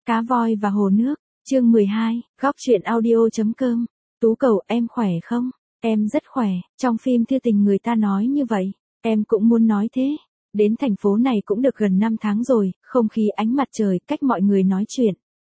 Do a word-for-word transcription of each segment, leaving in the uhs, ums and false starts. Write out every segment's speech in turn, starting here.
Cá voi và hồ nước, chương mười hai, góc truyện audio chấm com. Tú Cầu, em khỏe không? Em rất khỏe, trong phim Thư Tình người ta nói như vậy, em cũng muốn nói thế. Đến thành phố này cũng được gần năm tháng rồi, không khí ánh mặt trời, cách mọi người nói chuyện.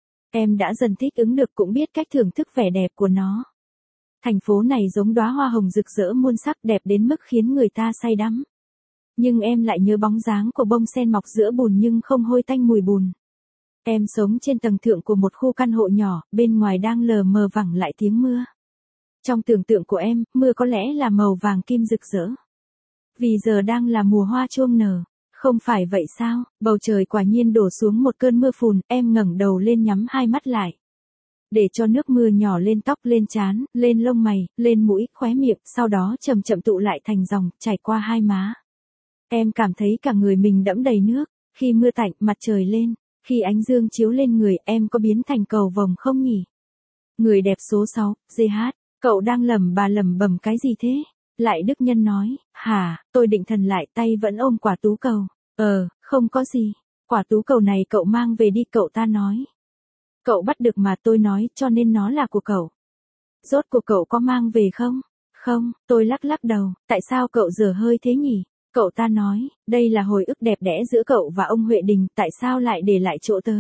Em đã dần thích ứng được, cũng biết cách thưởng thức vẻ đẹp của nó. Thành phố này giống đóa hoa hồng rực rỡ muôn sắc, đẹp đến mức khiến người ta say đắm. Nhưng em lại nhớ bóng dáng của bông sen mọc giữa bùn nhưng không hôi tanh mùi bùn. Em sống trên tầng thượng của một khu căn hộ nhỏ, bên ngoài đang lờ mờ vẳng lại tiếng mưa. Trong tưởng tượng của em, mưa có lẽ là màu vàng kim rực rỡ. Vì giờ đang là mùa hoa chuông nở. Không phải vậy sao? Bầu trời quả nhiên đổ xuống một cơn mưa phùn, em ngẩng đầu lên nhắm hai mắt lại. Để cho nước mưa nhỏ lên tóc, lên trán, lên lông mày, lên mũi, khóe miệng, sau đó chậm chậm tụ lại thành dòng, chảy qua hai má. Em cảm thấy cả người mình đẫm đầy nước. Khi mưa tạnh, mặt trời lên, khi ánh dương chiếu lên người, em có biến thành cầu vồng không nhỉ? Người đẹp số sáu, giê hát, cậu đang lẩm bà lẩm bẩm cái gì thế? Lại Đức Nhân nói, hả, tôi định thần lại, tay vẫn ôm quả tú cầu. Ờ, không có gì. Quả tú cầu này cậu mang về đi, cậu ta nói. Cậu bắt được mà, tôi nói, cho nên nó là của cậu. Rốt cuộc cậu có mang về không? Không, tôi lắc lắc đầu, tại sao cậu dở hơi thế nhỉ? Cậu ta nói, đây là hồi ức đẹp đẽ giữa cậu và ông Huệ Đình, tại sao lại để lại chỗ tớ?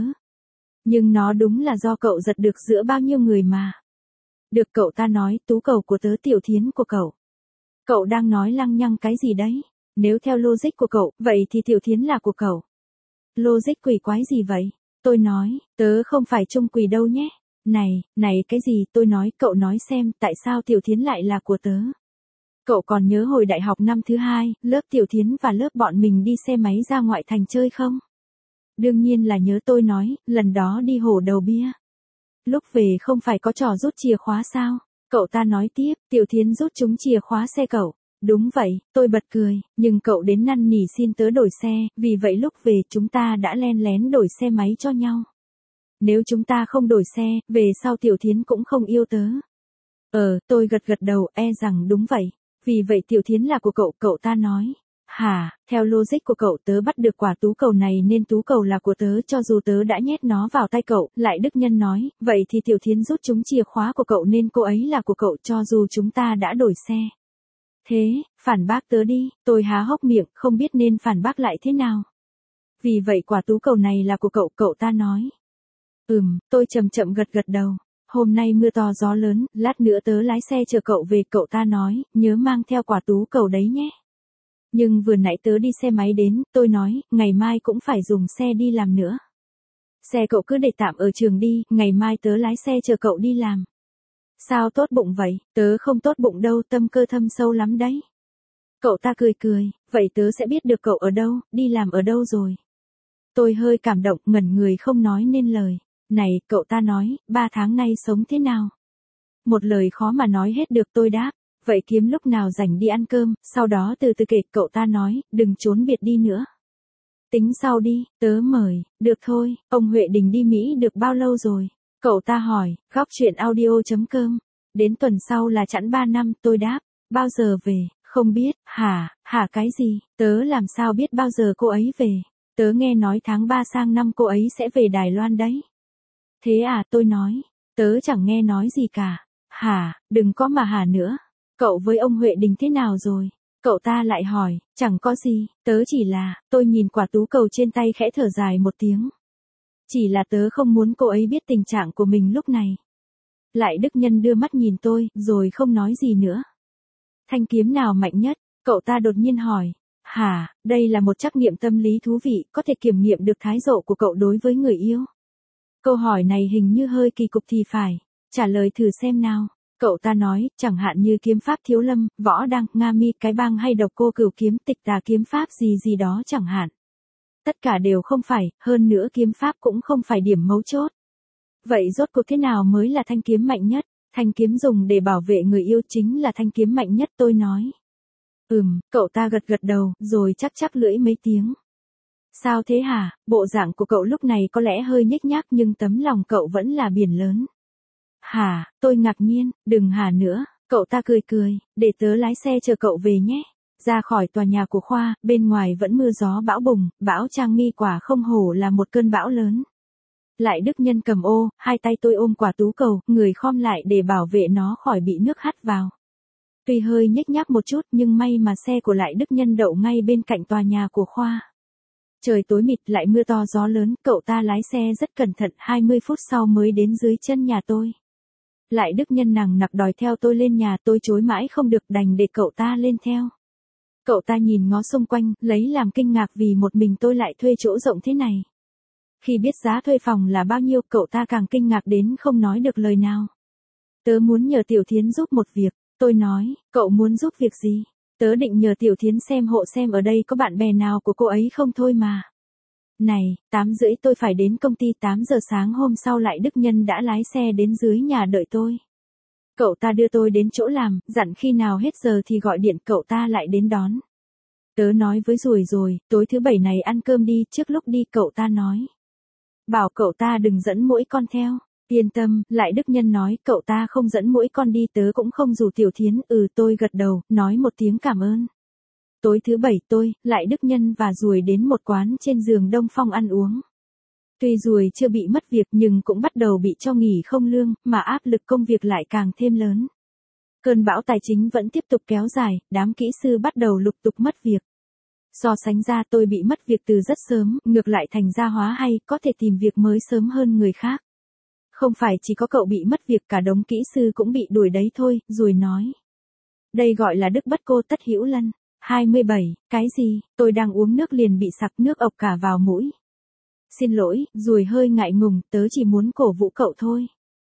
Nhưng nó đúng là do cậu giật được giữa bao nhiêu người mà. Được, cậu ta nói, tú cầu của tớ, Tiểu Thiến của cậu. Cậu đang nói lăng nhăng cái gì đấy? Nếu theo logic của cậu, vậy thì Tiểu Thiến là của cậu. Logic quỷ quái gì vậy? Tôi nói, tớ không phải chung quỷ đâu nhé. Này, này cái gì, tôi nói, cậu nói xem, tại sao Tiểu Thiến lại là của tớ? Cậu còn nhớ hồi đại học năm thứ hai, lớp Tiểu Thiến và lớp bọn mình đi xe máy ra ngoại thành chơi không? Đương nhiên là nhớ, tôi nói, lần đó đi hổ đầu bia. Lúc về không phải có trò rút chìa khóa sao? Cậu ta nói tiếp, Tiểu Thiến rút trúng chìa khóa xe cậu. Đúng vậy, tôi bật cười, nhưng cậu đến năn nỉ xin tớ đổi xe, vì vậy lúc về chúng ta đã len lén đổi xe máy cho nhau. Nếu chúng ta không đổi xe, về sau Tiểu Thiến cũng không yêu tớ. Ờ, tôi gật gật đầu, e rằng đúng vậy. Vì vậy Tiểu Thiến là của cậu, cậu ta nói. Hả, theo logic của cậu, tớ bắt được quả tú cầu này nên tú cầu là của tớ cho dù tớ đã nhét nó vào tay cậu. Lại Đức Nhân nói, vậy thì Tiểu Thiến rút trúng chìa khóa của cậu nên cô ấy là của cậu cho dù chúng ta đã đổi xe. Thế, phản bác tớ đi, tôi há hốc miệng, không biết nên phản bác lại thế nào. Vì vậy quả tú cầu này là của cậu, cậu ta nói. Ừm, tôi chậm chậm gật gật đầu. Hôm nay mưa to gió lớn, lát nữa tớ lái xe chờ cậu về, cậu ta nói, nhớ mang theo quả tú cầu đấy nhé. Nhưng vừa nãy tớ đi xe máy đến, tôi nói, ngày mai cũng phải dùng xe đi làm nữa. Xe cậu cứ để tạm ở trường đi, ngày mai tớ lái xe chờ cậu đi làm. Sao tốt bụng vậy, tớ không tốt bụng đâu, tâm cơ thâm sâu lắm đấy. Cậu ta cười cười, vậy tớ sẽ biết được cậu ở đâu, đi làm ở đâu rồi. Tôi hơi cảm động, ngẩn người không nói nên lời. Này, cậu ta nói, ba tháng nay sống thế nào? Một lời khó mà nói hết được, tôi đáp. Vậy kiếm lúc nào rảnh đi ăn cơm, sau đó từ từ kể, cậu ta nói, đừng trốn biệt đi nữa. Tính sau đi, tớ mời, được thôi, ông Huệ Đình đi Mỹ được bao lâu rồi? Cậu ta hỏi, góc truyện audio chấm com. Đến tuần sau là chẵn ba năm, tôi đáp, bao giờ về, không biết, hả, hả cái gì, tớ làm sao biết bao giờ cô ấy về, tớ nghe nói tháng ba sang năm cô ấy sẽ về Đài Loan đấy. Thế à, tôi nói, tớ chẳng nghe nói gì cả, hả, đừng có mà hả nữa. Cậu với ông Huệ Đình thế nào rồi? Cậu ta lại hỏi, chẳng có gì, tớ chỉ là, tôi nhìn quả tú cầu trên tay khẽ thở dài một tiếng. Chỉ là tớ không muốn cô ấy biết tình trạng của mình lúc này. Lại Đức Nhân đưa mắt nhìn tôi, rồi không nói gì nữa. Thanh kiếm nào mạnh nhất? Cậu ta đột nhiên hỏi. Hả, đây là một trắc nghiệm tâm lý thú vị, có thể kiểm nghiệm được thái độ của cậu đối với người yêu. Câu hỏi này hình như hơi kỳ cục thì phải. Trả lời thử xem nào. Cậu ta nói, chẳng hạn như kiếm pháp Thiếu Lâm, Võ Đăng, Nga Mi, Cái Bang hay Độc Cô Cửu Kiếm, Tịch Tà kiếm pháp gì gì đó chẳng hạn. Tất cả đều không phải, hơn nữa kiếm pháp cũng không phải điểm mấu chốt. Vậy rốt cuộc thế nào mới là thanh kiếm mạnh nhất? Thanh kiếm dùng để bảo vệ người yêu chính là thanh kiếm mạnh nhất, tôi nói. Ừm, cậu ta gật gật đầu, rồi chắc chắc lưỡi mấy tiếng. Sao thế hả? Bộ dạng của cậu lúc này có lẽ hơi nhếch nhác nhưng tấm lòng cậu vẫn là biển lớn. Hả, tôi ngạc nhiên, đừng hả nữa, cậu ta cười cười, để tớ lái xe chờ cậu về nhé. Ra khỏi tòa nhà của Khoa, bên ngoài vẫn mưa gió bão bùng, bão Trang Nghi quả không hổ là một cơn bão lớn. Lại Đức Nhân cầm ô, hai tay tôi ôm quả tú cầu, người khom lại để bảo vệ nó khỏi bị nước hắt vào. Tuy hơi nhếch nhác một chút nhưng may mà xe của Lại Đức Nhân đậu ngay bên cạnh tòa nhà của khoa. Trời tối mịt lại mưa to gió lớn, cậu ta lái xe rất cẩn thận, hai mươi phút sau mới đến dưới chân nhà tôi. Lại Đức Nhân nằng nặc đòi theo tôi lên nhà, tôi chối mãi không được đành để cậu ta lên theo. Cậu ta nhìn ngó xung quanh, lấy làm kinh ngạc vì một mình tôi lại thuê chỗ rộng thế này. Khi biết giá thuê phòng là bao nhiêu, cậu ta càng kinh ngạc đến không nói được lời nào. Tớ muốn nhờ Tiểu Thiến giúp một việc, tôi nói, cậu muốn giúp việc gì? Tớ định nhờ Tiểu Thiến xem hộ xem ở đây có bạn bè nào của cô ấy không thôi mà. Này, tám rưỡi tôi phải đến công ty, tám giờ sáng hôm sau Lại Đức Nhân đã lái xe đến dưới nhà đợi tôi. Cậu ta đưa tôi đến chỗ làm, dặn khi nào hết giờ thì gọi điện, cậu ta lại đến đón. Tớ nói với Ruồi rồi, tối thứ bảy này ăn cơm đi, trước lúc đi cậu ta nói. Bảo cậu ta đừng dẫn mỗi con theo. Yên tâm, Lại Đức Nhân nói, cậu ta không dẫn mỗi con đi, tớ cũng không rủ Tiểu Thiến, ừ tôi gật đầu, nói một tiếng cảm ơn. Tối thứ bảy tôi, Lại Đức Nhân và Ruồi đến một quán trên giường Đông Phong ăn uống. Tuy Ruồi chưa bị mất việc nhưng cũng bắt đầu bị cho nghỉ không lương, mà áp lực công việc lại càng thêm lớn. Cơn bão tài chính vẫn tiếp tục kéo dài, đám kỹ sư bắt đầu lục tục mất việc. So sánh ra tôi bị mất việc từ rất sớm, ngược lại thành ra hóa hay, có thể tìm việc mới sớm hơn người khác. Không phải chỉ có cậu bị mất việc, cả đống kỹ sư cũng bị đuổi đấy thôi, Ruồi nói. Đây gọi là đức bất cô tất hữu lân. hai mươi bảy, cái gì, tôi đang uống nước liền bị sặc nước ộc cả vào mũi. Xin lỗi, Ruồi hơi ngại ngùng, tớ chỉ muốn cổ vũ cậu thôi.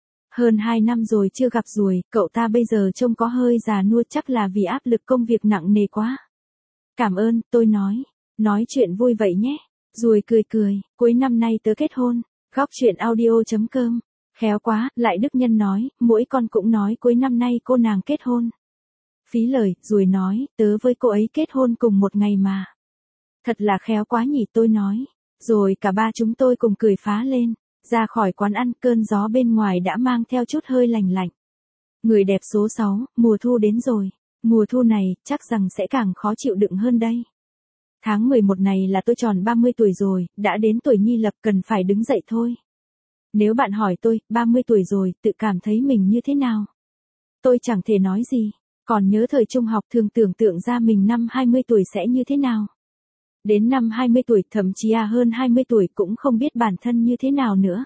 Hơn hai năm rồi chưa gặp Ruồi, cậu ta bây giờ trông có hơi già nua, chắc là vì áp lực công việc nặng nề quá. Cảm ơn, tôi nói. Nói chuyện vui vậy nhé. Ruồi cười cười, cuối năm nay tớ kết hôn. Góc chuyện audio chấm com. Khéo quá, Lại Đức Nhân nói, mỗi con cũng nói cuối năm nay cô nàng kết hôn. Phí lời, Ruồi nói, tớ với cô ấy kết hôn cùng một ngày mà. Thật là khéo quá nhỉ, tôi nói. Rồi cả ba chúng tôi cùng cười phá lên. Ra khỏi quán ăn, cơn gió bên ngoài đã mang theo chút hơi lành lạnh. Người đẹp số sáu, mùa thu đến rồi. Mùa thu này, chắc rằng sẽ càng khó chịu đựng hơn đây. Tháng mười một này là tôi tròn ba mươi tuổi rồi, đã đến tuổi nhi lập, cần phải đứng dậy thôi. Nếu bạn hỏi tôi, ba mươi tuổi rồi, tự cảm thấy mình như thế nào? Tôi chẳng thể nói gì. Còn nhớ thời trung học thường tưởng tượng ra mình năm hai mươi tuổi sẽ như thế nào? Đến năm hai mươi tuổi, thậm chí à hơn hai mươi tuổi cũng không biết bản thân như thế nào nữa.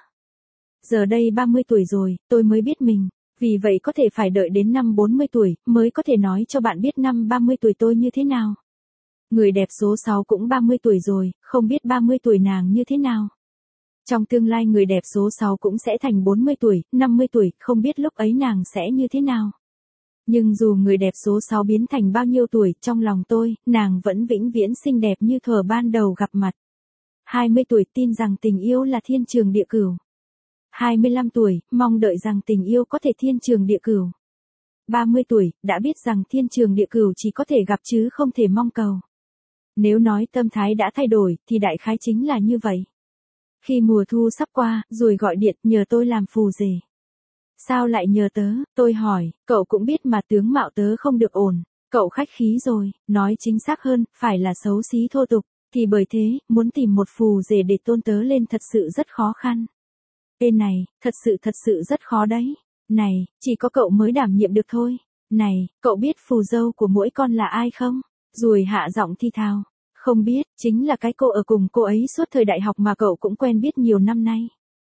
Giờ đây ba mươi tuổi rồi, tôi mới biết mình. Vì vậy có thể phải đợi đến năm bốn mươi tuổi, mới có thể nói cho bạn biết năm ba mươi tuổi tôi như thế nào. Người đẹp số sáu cũng ba mươi tuổi rồi, không biết ba mươi tuổi nàng như thế nào. Trong tương lai người đẹp số sáu cũng sẽ thành bốn mươi tuổi, năm mươi tuổi, không biết lúc ấy nàng sẽ như thế nào. Nhưng dù người đẹp số sáu biến thành bao nhiêu tuổi, trong lòng tôi, nàng vẫn vĩnh viễn xinh đẹp như thuở ban đầu gặp mặt. hai mươi tuổi tin rằng tình yêu là thiên trường địa cửu. hai mươi lăm tuổi, mong đợi rằng tình yêu có thể thiên trường địa cửu. ba mươi tuổi, đã biết rằng thiên trường địa cửu chỉ có thể gặp chứ không thể mong cầu. Nếu nói tâm thái đã thay đổi, thì đại khái chính là như vậy. Khi mùa thu sắp qua, rồi gọi điện nhờ tôi làm phù rể. Sao lại nhờ tớ, tôi hỏi, cậu cũng biết mà tướng mạo tớ không được ổn. Cậu khách khí rồi, nói chính xác hơn, phải là xấu xí thô tục. Thì bởi thế, muốn tìm một phù rể để tôn tớ lên thật sự rất khó khăn. Bên này, thật sự thật sự rất khó đấy. Này, chỉ có cậu mới đảm nhiệm được thôi. Này, cậu biết phù dâu của mỗi con là ai không? Ruồi hạ giọng thi thào. Không biết, chính là cái cô ở cùng cô ấy suốt thời đại học mà cậu cũng quen biết nhiều năm nay.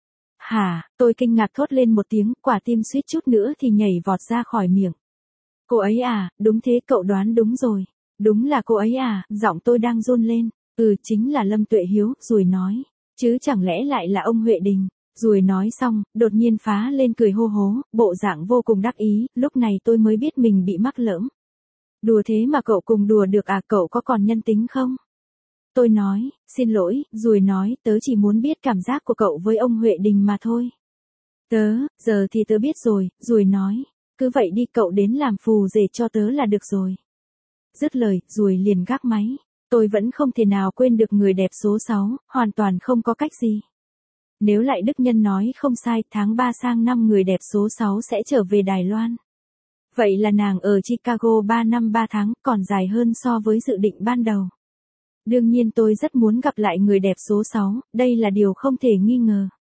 Hả, tôi kinh ngạc thốt lên một tiếng, quả tim suýt chút nữa thì nhảy vọt ra khỏi miệng. Cô ấy à, đúng thế, cậu đoán đúng rồi. Đúng là cô ấy à, giọng tôi đang run lên. Ừ, chính là Lâm Tuệ Hiếu, Ruồi nói. Chứ chẳng lẽ lại là ông Huệ Đình. Ruồi nói xong, đột nhiên phá lên cười hô hố, bộ dạng vô cùng đắc ý, lúc này tôi mới biết mình bị mắc lỡm. Đùa thế mà cậu cùng đùa được à, cậu có còn nhân tính không? Tôi nói, xin lỗi, Ruồi nói, tớ chỉ muốn biết cảm giác của cậu với ông Huệ Đình mà thôi. Tớ, giờ thì tớ biết rồi, Ruồi nói, cứ vậy đi, cậu đến làm phù rể cho tớ là được rồi. Dứt lời, Ruồi liền gác máy, tôi vẫn không thể nào quên được người đẹp số sáu, hoàn toàn không có cách gì. Nếu Lại Đức Nhân nói không sai, tháng ba sang năm người đẹp số sáu sẽ trở về Đài Loan. Vậy là nàng ở Chicago ba năm ba tháng, còn dài hơn so với dự định ban đầu. Đương nhiên tôi rất muốn gặp lại người đẹp số sáu, đây là điều không thể nghi ngờ.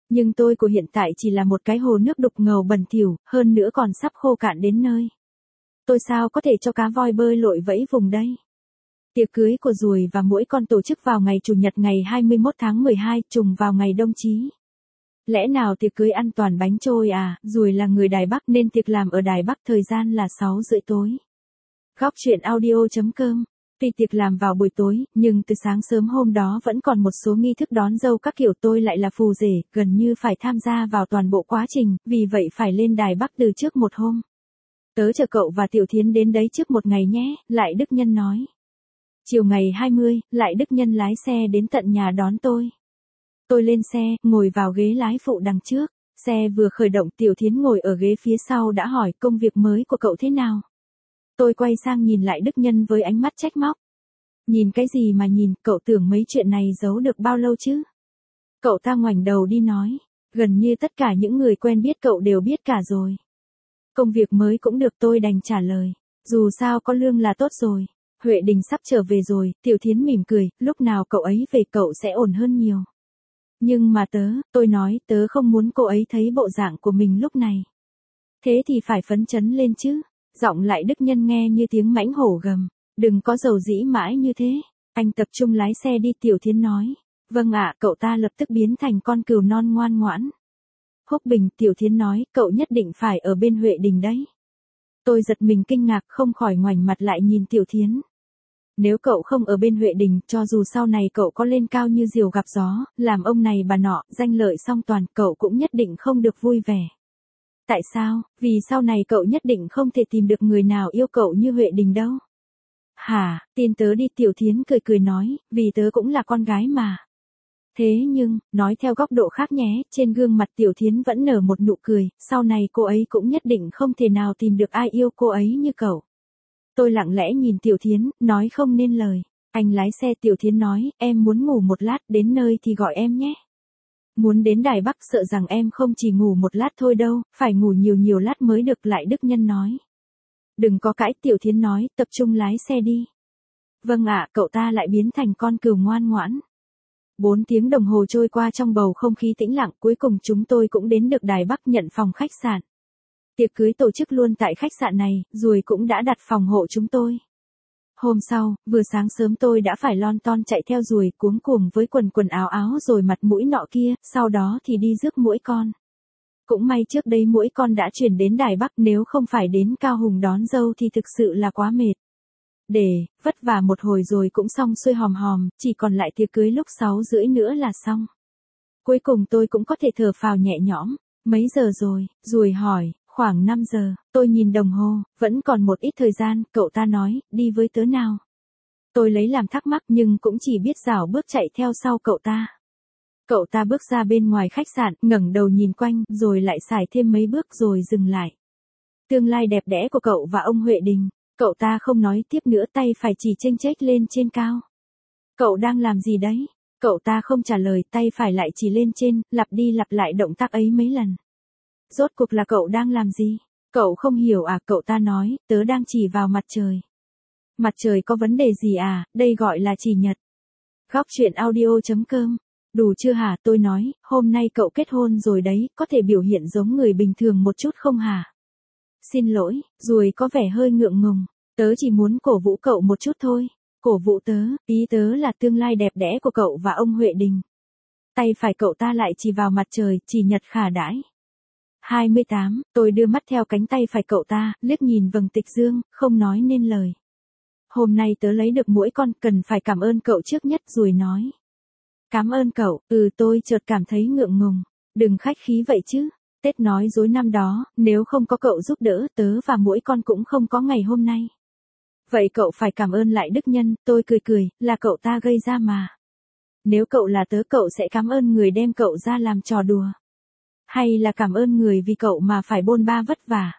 Nhưng tôi của hiện tại chỉ là một cái hồ nước đục ngầu bẩn thỉu, hơn nữa còn sắp khô cạn đến nơi. Tôi sao có thể cho cá voi bơi lội vẫy vùng đây? Tiệc cưới của ruồi và muỗi con tổ chức vào ngày Chủ nhật ngày hai mươi mốt tháng mười hai, trùng vào ngày đông chí. Lẽ nào tiệc cưới ăn toàn bánh trôi à? Ruồi là người Đài Bắc nên tiệc làm ở Đài Bắc, thời gian là sáu rưỡi tối. Góc chuyện audio chấm com. Tuy tiệc làm vào buổi tối, nhưng từ sáng sớm hôm đó vẫn còn một số nghi thức đón dâu các kiểu, tôi lại là phù rể, gần như phải tham gia vào toàn bộ quá trình, vì vậy phải lên Đài Bắc từ trước một hôm. Tớ chờ cậu và Tiểu Thiến đến đấy trước một ngày nhé, Lại Đức Nhân nói. Chiều ngày hai mươi, Lại Đức Nhân lái xe đến tận nhà đón tôi. Tôi lên xe, ngồi vào ghế lái phụ đằng trước. Xe vừa khởi động, Tiểu Thiến ngồi ở ghế phía sau đã hỏi công việc mới của cậu thế nào. Tôi quay sang nhìn Lại Đức Nhân với ánh mắt trách móc. Nhìn cái gì mà nhìn, cậu tưởng mấy chuyện này giấu được bao lâu chứ? Cậu ta ngoảnh đầu đi nói, gần như tất cả những người quen biết cậu đều biết cả rồi. Công việc mới cũng được, tôi đành trả lời. Dù sao có lương là tốt rồi. Huệ Đình sắp trở về rồi, Tiểu Thiến mỉm cười, lúc nào cậu ấy về cậu sẽ ổn hơn nhiều. Nhưng mà tớ, tôi nói, tớ không muốn cô ấy thấy bộ dạng của mình lúc này. Thế thì phải phấn chấn lên chứ. Giọng Lại Đức Nhân nghe như tiếng mãnh hổ gầm. Đừng có dầu dĩ mãi như thế. Anh tập trung lái xe đi, Tiểu Thiến nói. Vâng ạ, cậu ta lập tức biến thành con cừu non ngoan ngoãn. Húc Bình, Tiểu Thiến nói, cậu nhất định phải ở bên Huệ Đình đấy. Tôi giật mình kinh ngạc, không khỏi ngoảnh mặt lại nhìn Tiểu Thiến. Nếu cậu không ở bên Huệ Đình, cho dù sau này cậu có lên cao như diều gặp gió, làm ông này bà nọ, danh lợi song toàn, cậu cũng nhất định không được vui vẻ. Tại sao? Vì sau này cậu nhất định không thể tìm được người nào yêu cậu như Huệ Đình đâu. Hả, tin tớ đi, Tiểu Thiến cười cười nói, vì tớ cũng là con gái mà. Thế nhưng, nói theo góc độ khác nhé, trên gương mặt Tiểu Thiến vẫn nở một nụ cười, sau này cô ấy cũng nhất định không thể nào tìm được ai yêu cô ấy như cậu. Tôi lặng lẽ nhìn Tiểu Thiến, nói không nên lời. Anh lái xe, Tiểu Thiến nói, em muốn ngủ một lát, đến nơi thì gọi em nhé. Muốn đến Đài Bắc, sợ rằng em không chỉ ngủ một lát thôi đâu, phải ngủ nhiều nhiều lát mới được, Lại Đức Nhân nói. Đừng có cãi, Tiểu Thiến nói, tập trung lái xe đi. Vâng ạ, cậu ta lại biến thành con cừu ngoan ngoãn. Bốn tiếng đồng hồ trôi qua trong bầu không khí tĩnh lặng, cuối cùng chúng tôi cũng đến được Đài Bắc nhận phòng khách sạn. Tiệc cưới tổ chức luôn tại khách sạn này, Ruồi cũng đã đặt phòng hộ chúng tôi. Hôm sau, vừa sáng sớm tôi đã phải lon ton chạy theo Ruồi, cuống cuồng với quần quần áo áo rồi mặt mũi nọ kia, sau đó thì đi rước muỗi con. Cũng may trước đây muỗi con đã chuyển đến Đài Bắc, nếu không phải đến Cao Hùng đón dâu thì thực sự là quá mệt. Để, vất vả một hồi rồi cũng xong xuôi hòm hòm, chỉ còn lại tiệc cưới lúc sáu rưỡi nữa là xong. Cuối cùng tôi cũng có thể thở phào nhẹ nhõm. Mấy giờ rồi? Ruồi hỏi. Khoảng năm giờ, tôi nhìn đồng hồ, vẫn còn một ít thời gian, cậu ta nói, đi với tớ nào. Tôi lấy làm thắc mắc nhưng cũng chỉ biết rảo bước chạy theo sau cậu ta. Cậu ta bước ra bên ngoài khách sạn, ngẩng đầu nhìn quanh, rồi lại xài thêm mấy bước rồi dừng lại. Tương lai đẹp đẽ của cậu và ông Huệ Đình. Cậu ta không nói tiếp nữa, tay phải chỉ chênh chếch lên trên cao. Cậu đang làm gì đấy? Cậu ta không trả lời, tay phải lại chỉ lên trên, lặp đi lặp lại động tác ấy mấy lần. Rốt cuộc là cậu đang làm gì? Cậu không hiểu à? Cậu ta nói, tớ đang chỉ vào mặt trời. Mặt trời có vấn đề gì à? Đây gọi là chỉ nhật. Góc chuyện audio chấm com. Đủ chưa hả? Tôi nói, hôm nay cậu kết hôn rồi đấy, có thể biểu hiện giống người bình thường một chút không hả? Xin lỗi, Ruồi có vẻ hơi ngượng ngùng. Tớ chỉ muốn cổ vũ cậu một chút thôi. Cổ vũ tớ, ý tớ là tương lai đẹp đẽ của cậu và ông Huệ Đình. Tay phải cậu ta lại chỉ vào mặt trời, chỉ nhật khả đãi. hai mươi tám, tôi đưa mắt theo cánh tay phải cậu ta, liếc nhìn vầng tịch dương, không nói nên lời. Hôm nay tớ lấy được muỗi con, cần phải cảm ơn cậu trước nhất, Ruồi nói. Cảm ơn cậu, ừ tôi chợt cảm thấy ngượng ngùng. Đừng khách khí vậy chứ. Tết nói dối năm đó, nếu không có cậu giúp đỡ, tớ và muỗi con cũng không có ngày hôm nay. Vậy cậu phải cảm ơn Lại Đức Nhân, tôi cười cười, là cậu ta gây ra mà. Nếu cậu là tớ, cậu sẽ cảm ơn người đem cậu ra làm trò đùa. Hay là cảm ơn người vì cậu mà phải bôn ba vất vả.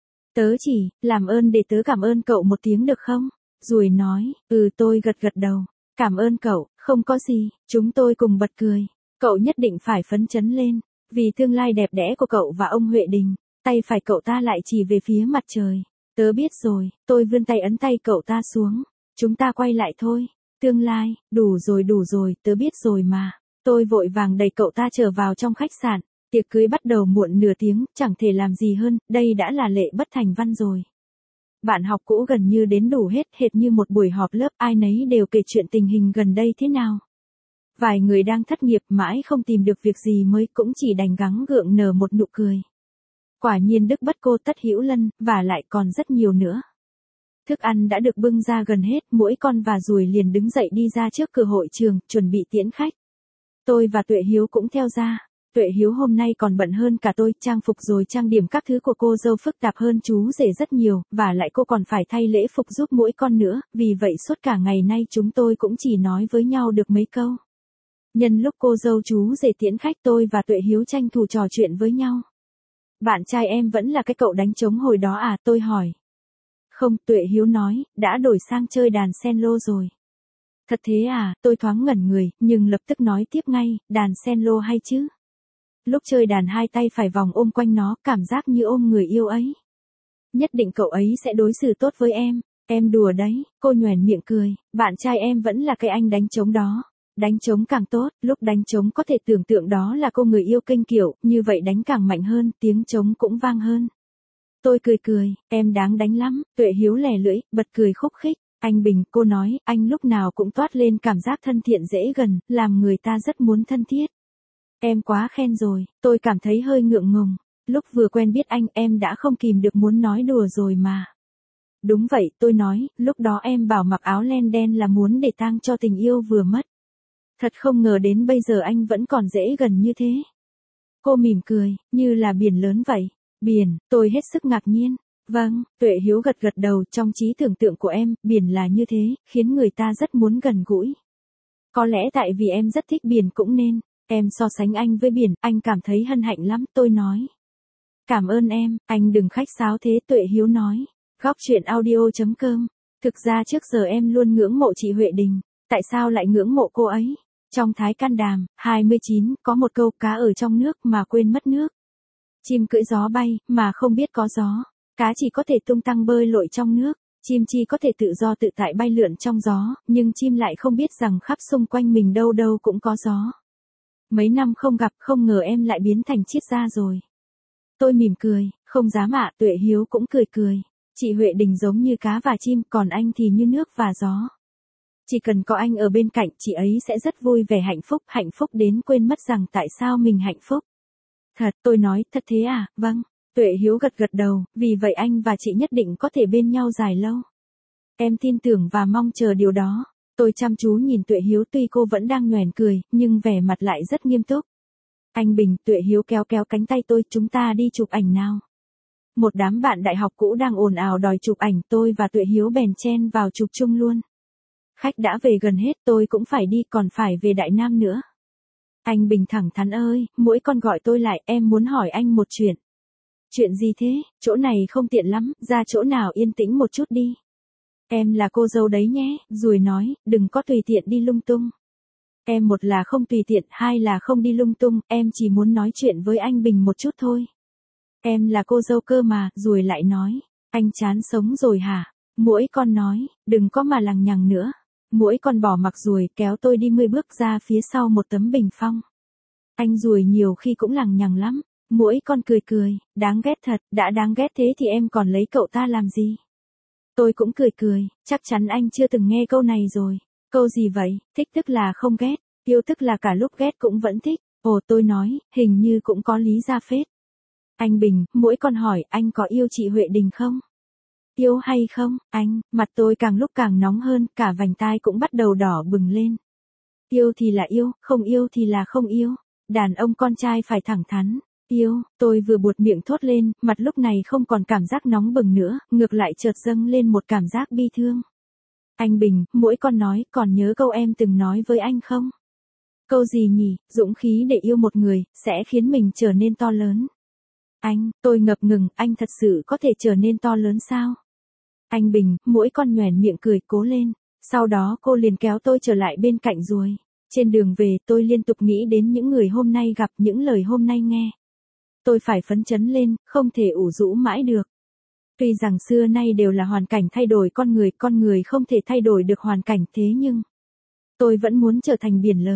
Tớ chỉ, làm ơn để tớ cảm ơn cậu một tiếng được không? Ruồi nói, ừ tôi gật gật đầu. Cảm ơn cậu, không có gì, chúng tôi cùng bật cười. Cậu nhất định phải phấn chấn lên, vì tương lai đẹp đẽ của cậu và ông Huệ Đình. Tay phải cậu ta lại chỉ về phía mặt trời. Tớ biết rồi, tôi vươn tay ấn tay cậu ta xuống. Chúng ta quay lại thôi. Tương lai, đủ rồi đủ rồi, tớ biết rồi mà. Tôi vội vàng đẩy cậu ta trở vào trong khách sạn. Tiệc cưới bắt đầu muộn nửa tiếng, chẳng thể làm gì hơn, đây đã là lệ bất thành văn rồi. Bạn học cũ gần như đến đủ hết, hệt như một buổi họp lớp, ai nấy đều kể chuyện tình hình gần đây thế nào. Vài người đang thất nghiệp mãi không tìm được việc gì mới cũng chỉ đành gắng gượng nở một nụ cười. Quả nhiên đức bất cô tất hữu lân, và lại còn rất nhiều nữa. Thức ăn đã được bưng ra gần hết, mỗi con và ruồi liền đứng dậy đi ra trước cửa hội trường, chuẩn bị tiễn khách. Tôi và Tuệ Hiếu cũng theo ra. Tuệ Hiếu hôm nay còn bận hơn cả tôi, trang phục rồi trang điểm các thứ của cô dâu phức tạp hơn chú rể rất nhiều, và lại cô còn phải thay lễ phục giúp mỗi con nữa, vì vậy suốt cả ngày nay chúng tôi cũng chỉ nói với nhau được mấy câu. Nhân lúc cô dâu chú rể tiễn khách, tôi và Tuệ Hiếu tranh thủ trò chuyện với nhau. Bạn trai em vẫn là cái cậu đánh trống hồi đó à, tôi hỏi. Không, Tuệ Hiếu nói, đã đổi sang chơi đàn cello rồi. Thật thế à, tôi thoáng ngẩn người, nhưng lập tức nói tiếp ngay, đàn cello hay chứ. Lúc chơi đàn hai tay phải vòng ôm quanh nó, cảm giác như ôm người yêu ấy. Nhất định cậu ấy sẽ đối xử tốt với em, em đùa đấy, cô nhoẻn miệng cười, bạn trai em vẫn là cái anh đánh trống đó. Đánh trống càng tốt, lúc đánh trống có thể tưởng tượng đó là cô người yêu kênh kiểu, như vậy đánh càng mạnh hơn, tiếng trống cũng vang hơn. Tôi cười cười, em đáng đánh lắm, Tuệ Hiếu lè lưỡi, bật cười khúc khích. Anh Bình, cô nói, anh lúc nào cũng toát lên cảm giác thân thiện dễ gần, làm người ta rất muốn thân thiết. Em quá khen rồi, tôi cảm thấy hơi ngượng ngùng. Lúc vừa quen biết anh em đã không kìm được muốn nói đùa rồi mà. Đúng vậy, tôi nói, lúc đó em bảo mặc áo len đen là muốn để tang cho tình yêu vừa mất. Thật không ngờ đến bây giờ anh vẫn còn dễ gần như thế. Cô mỉm cười, như là biển lớn vậy. Biển, tôi hết sức ngạc nhiên. Vâng, Tuệ Hiếu gật gật đầu, trong trí tưởng tượng của em, biển là như thế, khiến người ta rất muốn gần gũi. Có lẽ tại vì em rất thích biển cũng nên, em so sánh anh với biển, anh cảm thấy hân hạnh lắm, tôi nói. Cảm ơn em, anh đừng khách sáo thế, Tuệ Hiếu nói. Góc truyện audio chấm com. Thực ra trước giờ em luôn ngưỡng mộ chị Huệ Đình, tại sao lại ngưỡng mộ cô ấy? Trong Thái Can Đàm, hai mươi chín, có một câu cá ở trong nước mà quên mất nước. Chim cưỡi gió bay, mà không biết có gió. Cá chỉ có thể tung tăng bơi lội trong nước. Chim chi có thể tự do tự tại bay lượn trong gió, nhưng chim lại không biết rằng khắp xung quanh mình đâu đâu cũng có gió. Mấy năm không gặp, không ngờ em lại biến thành triết gia rồi. Tôi mỉm cười, không dám ạ, Tuệ Hiếu cũng cười cười. Chị Huệ Đình giống như cá và chim, còn anh thì như nước và gió. Chỉ cần có anh ở bên cạnh, chị ấy sẽ rất vui vẻ hạnh phúc, hạnh phúc đến quên mất rằng tại sao mình hạnh phúc. Thật, tôi nói, thật thế à, vâng. Tuệ Hiếu gật gật đầu, vì vậy anh và chị nhất định có thể bên nhau dài lâu. Em tin tưởng và mong chờ điều đó. Tôi chăm chú nhìn Tuệ Hiếu, tuy cô vẫn đang nhoẻn cười, nhưng vẻ mặt lại rất nghiêm túc. Anh Bình, Tuệ Hiếu kéo kéo cánh tay tôi, chúng ta đi chụp ảnh nào. Một đám bạn đại học cũ đang ồn ào đòi chụp ảnh, tôi và Tuệ Hiếu bèn chen vào chụp chung luôn. Khách đã về gần hết, tôi cũng phải đi, còn phải về Đại Nam nữa. Anh Bình thẳng thắn ơi, mỗi con gọi tôi lại, em muốn hỏi anh một chuyện. Chuyện gì thế, chỗ này không tiện lắm, ra chỗ nào yên tĩnh một chút đi. Em là cô dâu đấy nhé, Ruồi nói, đừng có tùy tiện đi lung tung. Em một là không tùy tiện, hai là không đi lung tung, em chỉ muốn nói chuyện với anh Bình một chút thôi. Em là cô dâu cơ mà, Ruồi lại nói, anh chán sống rồi hả? Muỗi con nói, đừng có mà lằng nhằng nữa. Muỗi con bỏ mặc Ruồi, kéo tôi đi mươi bước ra phía sau một tấm bình phong. Anh Ruồi nhiều khi cũng lằng nhằng lắm. Muỗi con cười cười, đáng ghét thật, đã đáng ghét thế thì em còn lấy cậu ta làm gì? Tôi cũng cười cười, chắc chắn anh chưa từng nghe câu này rồi. Câu gì vậy, thích tức là không ghét, yêu tức là cả lúc ghét cũng vẫn thích. Ồ, tôi nói, hình như cũng có lý ra phết. Anh Bình, Muỗi con hỏi, anh có yêu chị Huệ Đình không? Yêu hay không, anh, mặt tôi càng lúc càng nóng hơn, cả vành tai cũng bắt đầu đỏ bừng lên. Yêu thì là yêu, không yêu thì là không yêu. Đàn ông con trai phải thẳng thắn. Yêu, tôi vừa buột miệng thốt lên, mặt lúc này không còn cảm giác nóng bừng nữa, ngược lại chợt dâng lên một cảm giác bi thương. Anh Bình, Muỗi con nói, còn nhớ câu em từng nói với anh không? Câu gì nhỉ, dũng khí để yêu một người, sẽ khiến mình trở nên to lớn. Anh, tôi ngập ngừng, anh thật sự có thể trở nên to lớn sao? Anh Bình, Muỗi con nhoẻn miệng cười, cố lên. Sau đó cô liền kéo tôi trở lại bên cạnh Ruồi. Trên đường về, tôi liên tục nghĩ đến những người hôm nay gặp, những lời hôm nay nghe. Tôi phải phấn chấn lên, không thể ủ rũ mãi được. Tuy rằng xưa nay đều là hoàn cảnh thay đổi con người, con người không thể thay đổi được hoàn cảnh, thế nhưng tôi vẫn muốn trở thành biển lớn.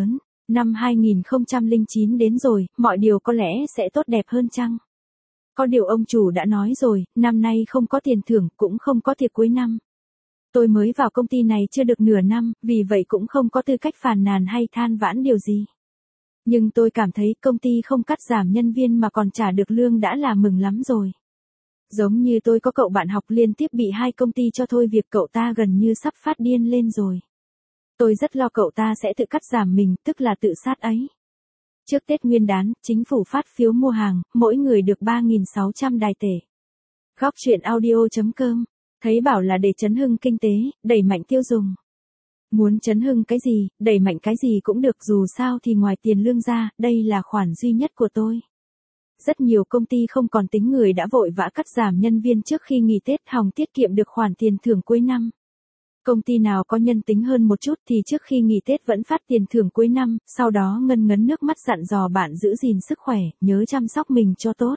Năm hai nghìn không trăm lẻ chín đến rồi, mọi điều có lẽ sẽ tốt đẹp hơn chăng? Có điều ông chủ đã nói rồi, năm nay không có tiền thưởng, cũng không có tiệc cuối năm. Tôi mới vào công ty này chưa được nửa năm, vì vậy cũng không có tư cách phàn nàn hay than vãn điều gì. Nhưng tôi cảm thấy công ty không cắt giảm nhân viên mà còn trả được lương đã là mừng lắm rồi. Giống như tôi có cậu bạn học liên tiếp bị hai công ty cho thôi việc, cậu ta gần như sắp phát điên lên rồi. Tôi rất lo cậu ta sẽ tự cắt giảm mình, tức là tự sát ấy. Trước Tết Nguyên đán, chính phủ phát phiếu mua hàng, mỗi người được ba nghìn sáu trăm đài tệ. Góc chuyện audio chấm com, thấy bảo là để chấn hưng kinh tế, đẩy mạnh tiêu dùng. Muốn chấn hưng cái gì, đẩy mạnh cái gì cũng được, dù sao thì ngoài tiền lương ra, đây là khoản duy nhất của tôi. Rất nhiều công ty không còn tính người đã vội vã cắt giảm nhân viên trước khi nghỉ Tết hòng tiết kiệm được khoản tiền thưởng cuối năm. Công ty nào có nhân tính hơn một chút thì trước khi nghỉ Tết vẫn phát tiền thưởng cuối năm, sau đó ngân ngấn nước mắt dặn dò bạn giữ gìn sức khỏe, nhớ chăm sóc mình cho tốt.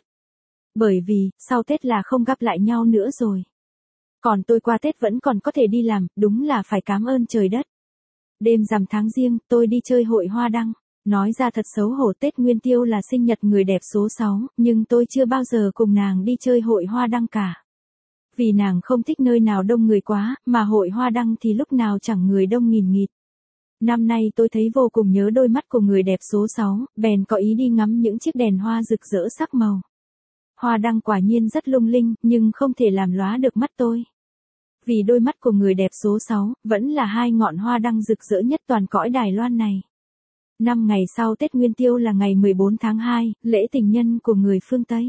Bởi vì, sau Tết là không gặp lại nhau nữa rồi. Còn tôi qua Tết vẫn còn có thể đi làm, đúng là phải cảm ơn trời đất. Đêm rằm tháng Giêng, tôi đi chơi hội hoa đăng. Nói ra thật xấu hổ, Tết Nguyên Tiêu là sinh nhật người đẹp số sáu, nhưng tôi chưa bao giờ cùng nàng đi chơi hội hoa đăng cả. Vì nàng không thích nơi nào đông người quá, mà hội hoa đăng thì lúc nào chẳng người đông nghìn nghịt. Năm nay tôi thấy vô cùng nhớ đôi mắt của người đẹp số sáu, bèn có ý đi ngắm những chiếc đèn hoa rực rỡ sắc màu. Hoa đăng quả nhiên rất lung linh, nhưng không thể làm lóa được mắt tôi. Vì đôi mắt của người đẹp số sáu, vẫn là hai ngọn hoa đăng rực rỡ nhất toàn cõi Đài Loan này. Năm ngày sau Tết Nguyên Tiêu là ngày mười bốn tháng hai, lễ tình nhân của người phương Tây.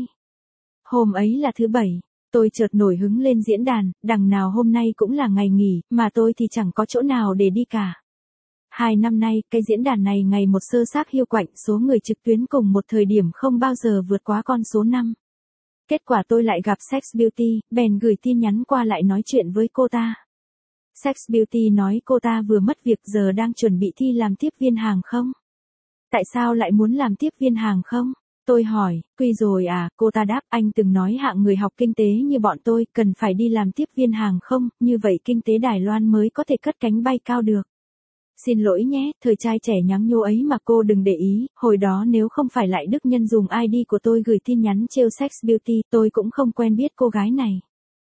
Hôm ấy là thứ bảy, tôi chợt nổi hứng lên diễn đàn, đằng nào hôm nay cũng là ngày nghỉ, mà tôi thì chẳng có chỗ nào để đi cả. Hai năm nay, cái diễn đàn này ngày một sơ xác hiu quạnh, số người trực tuyến cùng một thời điểm không bao giờ vượt quá con số năm. Kết quả tôi lại gặp Sex Beauty, bèn gửi tin nhắn qua lại nói chuyện với cô ta. Sex Beauty nói cô ta vừa mất việc, giờ đang chuẩn bị thi làm tiếp viên hàng không. Tại sao lại muốn làm tiếp viên hàng không? Tôi hỏi, quy rồi à, cô ta đáp, anh từng nói hạng người học kinh tế như bọn tôi cần phải đi làm tiếp viên hàng không, như vậy kinh tế Đài Loan mới có thể cất cánh bay cao được. Xin lỗi nhé, thời trai trẻ nhắn nhô ấy mà cô đừng để ý, hồi đó nếu không phải lại Đức Nhân dùng i đê của tôi gửi tin nhắn trêu Sex Beauty, tôi cũng không quen biết cô gái này.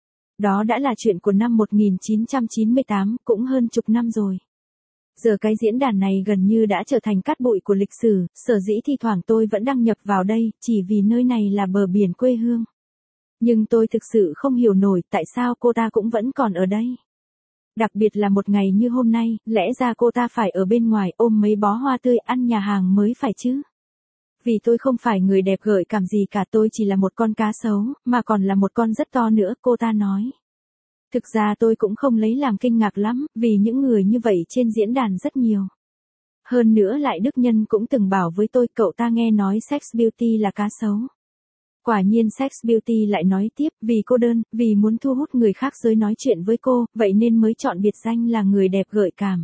Đó đã là chuyện của năm một nghìn chín trăm chín mươi tám, cũng hơn chục năm rồi. Giờ cái diễn đàn này gần như đã trở thành cát bụi của lịch sử, sở dĩ thi thoảng tôi vẫn đăng nhập vào đây, chỉ vì nơi này là bờ biển quê hương. Nhưng tôi thực sự không hiểu nổi tại sao cô ta cũng vẫn còn ở đây. Đặc biệt là một ngày như hôm nay, lẽ ra cô ta phải ở bên ngoài ôm mấy bó hoa tươi ăn nhà hàng mới phải chứ. Vì tôi không phải người đẹp gợi cảm gì cả, tôi chỉ là một con cá sấu, mà còn là một con rất to nữa, cô ta nói. Thực ra tôi cũng không lấy làm kinh ngạc lắm, vì những người như vậy trên diễn đàn rất nhiều. Hơn nữa lại Đức Nhân cũng từng bảo với tôi, cậu ta nghe nói Sex Beauty là cá sấu. Quả nhiên Sex Beauty lại nói tiếp, vì cô đơn, vì muốn thu hút người khác giới nói chuyện với cô, vậy nên mới chọn biệt danh là người đẹp gợi cảm.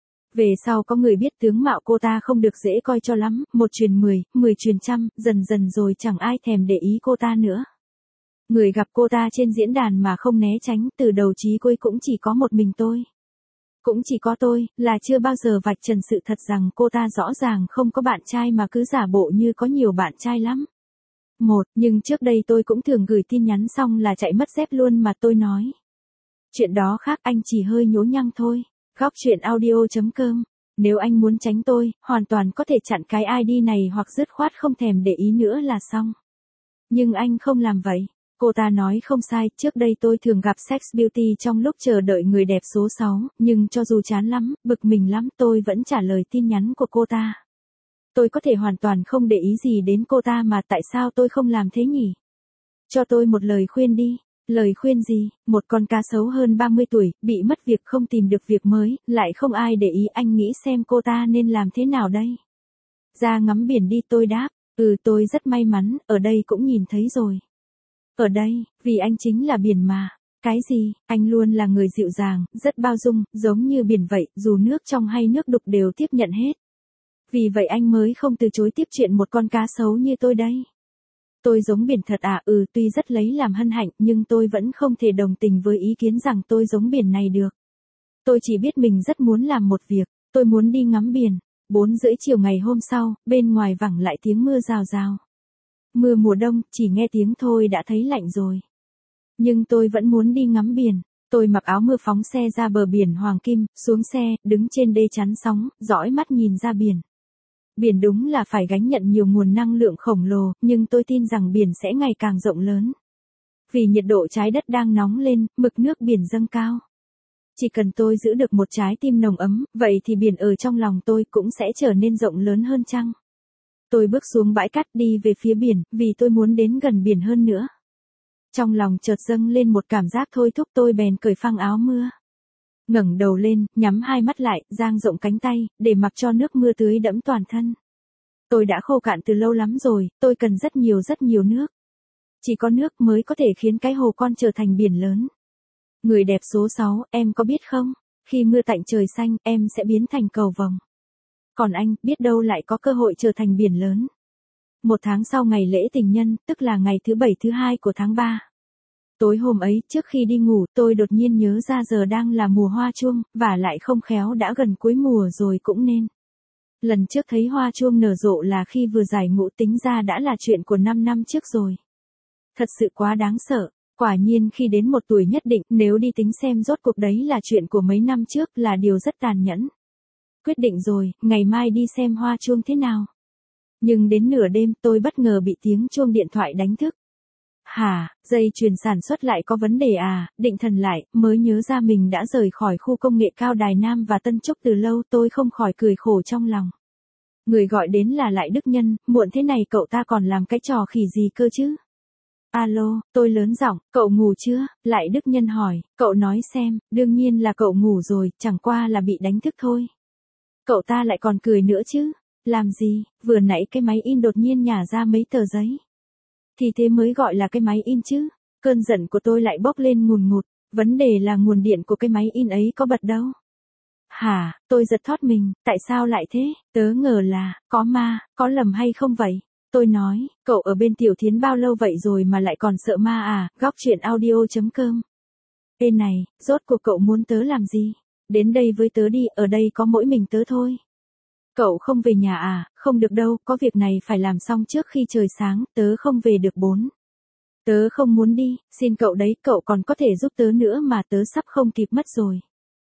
Về sau có người biết tướng mạo cô ta không được dễ coi cho lắm, một truyền mười, mười truyền trăm, dần dần rồi chẳng ai thèm để ý cô ta nữa. Người gặp cô ta trên diễn đàn mà không né tránh, từ đầu chí cuối cũng chỉ có một mình tôi. Cũng chỉ có tôi, là chưa bao giờ vạch trần sự thật rằng cô ta rõ ràng không có bạn trai mà cứ giả bộ như có nhiều bạn trai lắm. Một, nhưng trước đây tôi cũng thường gửi tin nhắn xong là chạy mất dép luôn mà tôi nói. Chuyện đó khác, anh chỉ hơi nhố nhăng thôi. Góc chuyện audio chấm com. Nếu anh muốn tránh tôi, hoàn toàn có thể chặn cái i đê này hoặc dứt khoát không thèm để ý nữa là xong. Nhưng anh không làm vậy. Cô ta nói không sai, trước đây tôi thường gặp Sex Beauty trong lúc chờ đợi người đẹp số sáu, nhưng cho dù chán lắm, bực mình lắm, tôi vẫn trả lời tin nhắn của cô ta. Tôi có thể hoàn toàn không để ý gì đến cô ta mà tại sao tôi không làm thế nhỉ? Cho tôi một lời khuyên đi. Lời khuyên gì? Một con cá sấu hơn ba mươi tuổi, bị mất việc không tìm được việc mới, lại không ai để ý, anh nghĩ xem cô ta nên làm thế nào đây? Ra ngắm biển đi, tôi đáp. Ừ, tôi rất may mắn, ở đây cũng nhìn thấy rồi. Ở đây, vì anh chính là biển mà. Cái gì? Anh luôn là người dịu dàng, rất bao dung, giống như biển vậy, dù nước trong hay nước đục đều tiếp nhận hết. Vì vậy anh mới không từ chối tiếp chuyện một con cá sấu như tôi đây. Tôi giống biển thật à? Ừ, tuy rất lấy làm hân hạnh, nhưng tôi vẫn không thể đồng tình với ý kiến rằng tôi giống biển này được. Tôi chỉ biết mình rất muốn làm một việc, tôi muốn đi ngắm biển. Bốn rưỡi chiều ngày hôm sau, bên ngoài vẳng lại tiếng mưa rào rào. Mưa mùa đông, chỉ nghe tiếng thôi đã thấy lạnh rồi. Nhưng tôi vẫn muốn đi ngắm biển. Tôi mặc áo mưa phóng xe ra bờ biển Hoàng Kim, xuống xe, đứng trên đê chắn sóng, dõi mắt nhìn ra biển. Biển đúng là phải gánh nhận nhiều nguồn năng lượng khổng lồ, nhưng tôi tin rằng biển sẽ ngày càng rộng lớn. Vì nhiệt độ trái đất đang nóng lên, mực nước biển dâng cao. Chỉ cần tôi giữ được một trái tim nồng ấm, vậy thì biển ở trong lòng tôi cũng sẽ trở nên rộng lớn hơn chăng? Tôi bước xuống bãi cát đi về phía biển, vì tôi muốn đến gần biển hơn nữa. Trong lòng chợt dâng lên một cảm giác thôi thúc tôi bèn cởi phăng áo mưa. Ngẩng đầu lên, nhắm hai mắt lại, dang rộng cánh tay, để mặc cho nước mưa tưới đẫm toàn thân. Tôi đã khô cạn từ lâu lắm rồi, tôi cần rất nhiều rất nhiều nước. Chỉ có nước mới có thể khiến cái hồ con trở thành biển lớn. Người đẹp số sáu, em có biết không? Khi mưa tạnh trời xanh, em sẽ biến thành cầu vồng. Còn anh, biết đâu lại có cơ hội trở thành biển lớn. Một tháng sau ngày lễ tình nhân, tức là ngày thứ bảy thứ hai của tháng ba. Tối hôm ấy, trước khi đi ngủ, tôi đột nhiên nhớ ra giờ đang là mùa hoa chuông, và lại không khéo đã gần cuối mùa rồi cũng nên. Lần trước thấy hoa chuông nở rộ là khi vừa giải ngũ, tính ra đã là chuyện của năm năm trước rồi. Thật sự quá đáng sợ. Quả nhiên khi đến một tuổi nhất định, nếu đi tính xem rốt cuộc đấy là chuyện của mấy năm trước là điều rất tàn nhẫn. Quyết định rồi, ngày mai đi xem hoa chuông thế nào. Nhưng đến nửa đêm tôi bất ngờ bị tiếng chuông điện thoại đánh thức. Hả, dây chuyền sản xuất lại có vấn đề à, định thần lại, mới nhớ ra mình đã rời khỏi khu công nghệ cao Đài Nam và Tân Trúc từ lâu, tôi không khỏi cười khổ trong lòng. Người gọi đến là Lại Đức Nhân, muộn thế này cậu ta còn làm cái trò khỉ gì cơ chứ? Alo, tôi lớn giọng, cậu ngủ chưa? Lại Đức Nhân hỏi, cậu nói xem, đương nhiên là cậu ngủ rồi, chẳng qua là bị đánh thức thôi. Cậu ta lại còn cười nữa chứ, làm gì, vừa nãy cái máy in đột nhiên nhả ra mấy tờ giấy. Thì thế mới gọi là cái máy in chứ, cơn giận của tôi lại bốc lên ngùn ngụt, vấn đề là nguồn điện của cái máy in ấy có bật đâu. Hả, tôi giật thót mình, tại sao lại thế, tớ ngờ là, có ma, có lầm hay không vậy? Tôi nói, cậu ở bên Tiểu Thiến bao lâu vậy rồi mà lại còn sợ ma à, góc truyện audio.com. Ê này, rốt cuộc cậu muốn tớ làm gì? Đến đây với tớ đi, ở đây có mỗi mình tớ thôi. Cậu không về nhà à, không được đâu, có việc này phải làm xong trước khi trời sáng, tớ không về được bốn. Tớ không muốn đi, xin cậu đấy, cậu còn có thể giúp tớ nữa mà tớ sắp không kịp mất rồi.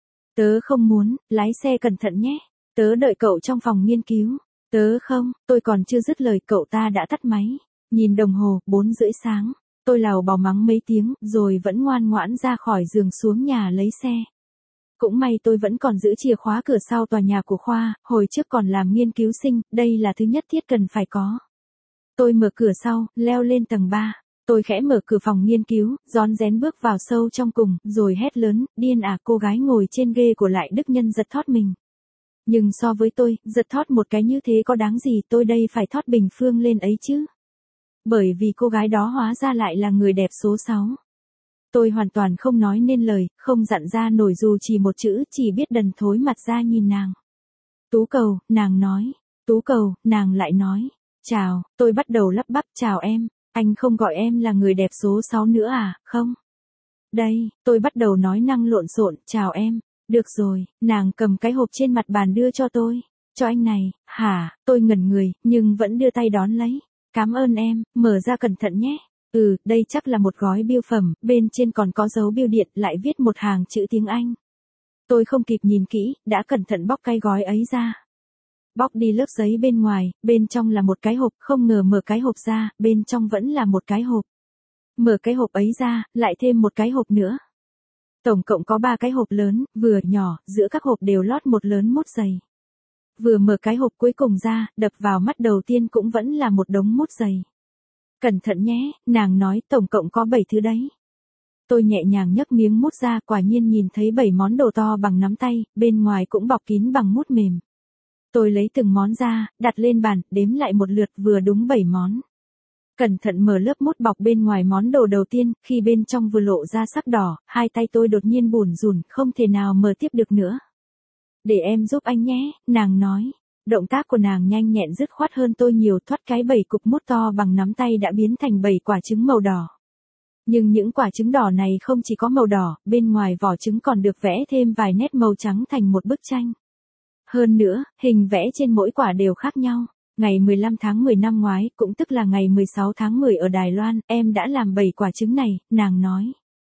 Tớ không muốn, lái xe cẩn thận nhé, tớ đợi cậu trong phòng nghiên cứu. Tớ không, tôi còn chưa dứt lời cậu ta đã tắt máy. Nhìn đồng hồ, bốn rưỡi sáng. Tôi lào bào mắng mấy tiếng, rồi vẫn ngoan ngoãn ra khỏi giường xuống nhà lấy xe. Cũng may tôi vẫn còn giữ chìa khóa cửa sau tòa nhà của khoa, hồi trước còn làm nghiên cứu sinh, đây là thứ nhất thiết cần phải có. Tôi mở cửa sau, leo lên tầng ba. Tôi khẽ mở cửa phòng nghiên cứu, rón rén bước vào sâu trong cùng, rồi hét lớn, điên à, cô gái ngồi trên ghê của Lại Đức Nhân giật thót mình. Nhưng so với tôi, giật thót một cái như thế có đáng gì, tôi đây phải thót bình phương lên ấy chứ. Bởi vì cô gái đó hóa ra lại là người đẹp số sáu. Tôi hoàn toàn không nói nên lời, không dặn ra nổi dù chỉ một chữ, chỉ biết đần thối mặt ra nhìn nàng. Tú Cầu, nàng nói. Tú Cầu, nàng lại nói. Chào, tôi bắt đầu lắp bắp, chào em, anh không gọi em là người đẹp số sáu nữa à, không? Đây, tôi bắt đầu nói năng lộn xộn, chào em. Được rồi, nàng cầm cái hộp trên mặt bàn đưa cho tôi. Cho anh này, hả, tôi ngẩn người, nhưng vẫn đưa tay đón lấy. Cảm ơn em, mở ra cẩn thận nhé. Ừ, đây chắc là một gói bưu phẩm, bên trên còn có dấu bưu điện, lại viết một hàng chữ tiếng Anh. Tôi không kịp nhìn kỹ, đã cẩn thận bóc cái gói ấy ra. Bóc đi lớp giấy bên ngoài, bên trong là một cái hộp, không ngờ mở cái hộp ra, bên trong vẫn là một cái hộp. Mở cái hộp ấy ra, lại thêm một cái hộp nữa. Tổng cộng có ba cái hộp lớn, vừa nhỏ, giữa các hộp đều lót một lớn mút dày. Vừa mở cái hộp cuối cùng ra, đập vào mắt đầu tiên cũng vẫn là một đống mút dày. Cẩn thận nhé, nàng nói tổng cộng có bảy thứ đấy. Tôi nhẹ nhàng nhấc miếng mút ra, quả nhiên nhìn thấy bảy món đồ to bằng nắm tay, bên ngoài cũng bọc kín bằng mút mềm. Tôi lấy từng món ra, đặt lên bàn, đếm lại một lượt, vừa đúng bảy món. Cẩn thận mở lớp mút bọc bên ngoài món đồ đầu tiên, khi bên trong vừa lộ ra sắc đỏ, hai tay tôi đột nhiên bủn rủn, không thể nào mở tiếp được nữa. Để em giúp anh nhé, nàng nói. Động tác của nàng nhanh nhẹn dứt khoát hơn tôi nhiều, thoát cái bảy cục mút to bằng nắm tay đã biến thành bảy quả trứng màu đỏ. Nhưng những quả trứng đỏ này không chỉ có màu đỏ, bên ngoài vỏ trứng còn được vẽ thêm vài nét màu trắng thành một bức tranh. Hơn nữa, hình vẽ trên mỗi quả đều khác nhau. Ngày mười lăm tháng mười năm ngoái, cũng tức là ngày mười sáu tháng mười ở Đài Loan, em đã làm bảy quả trứng này, nàng nói.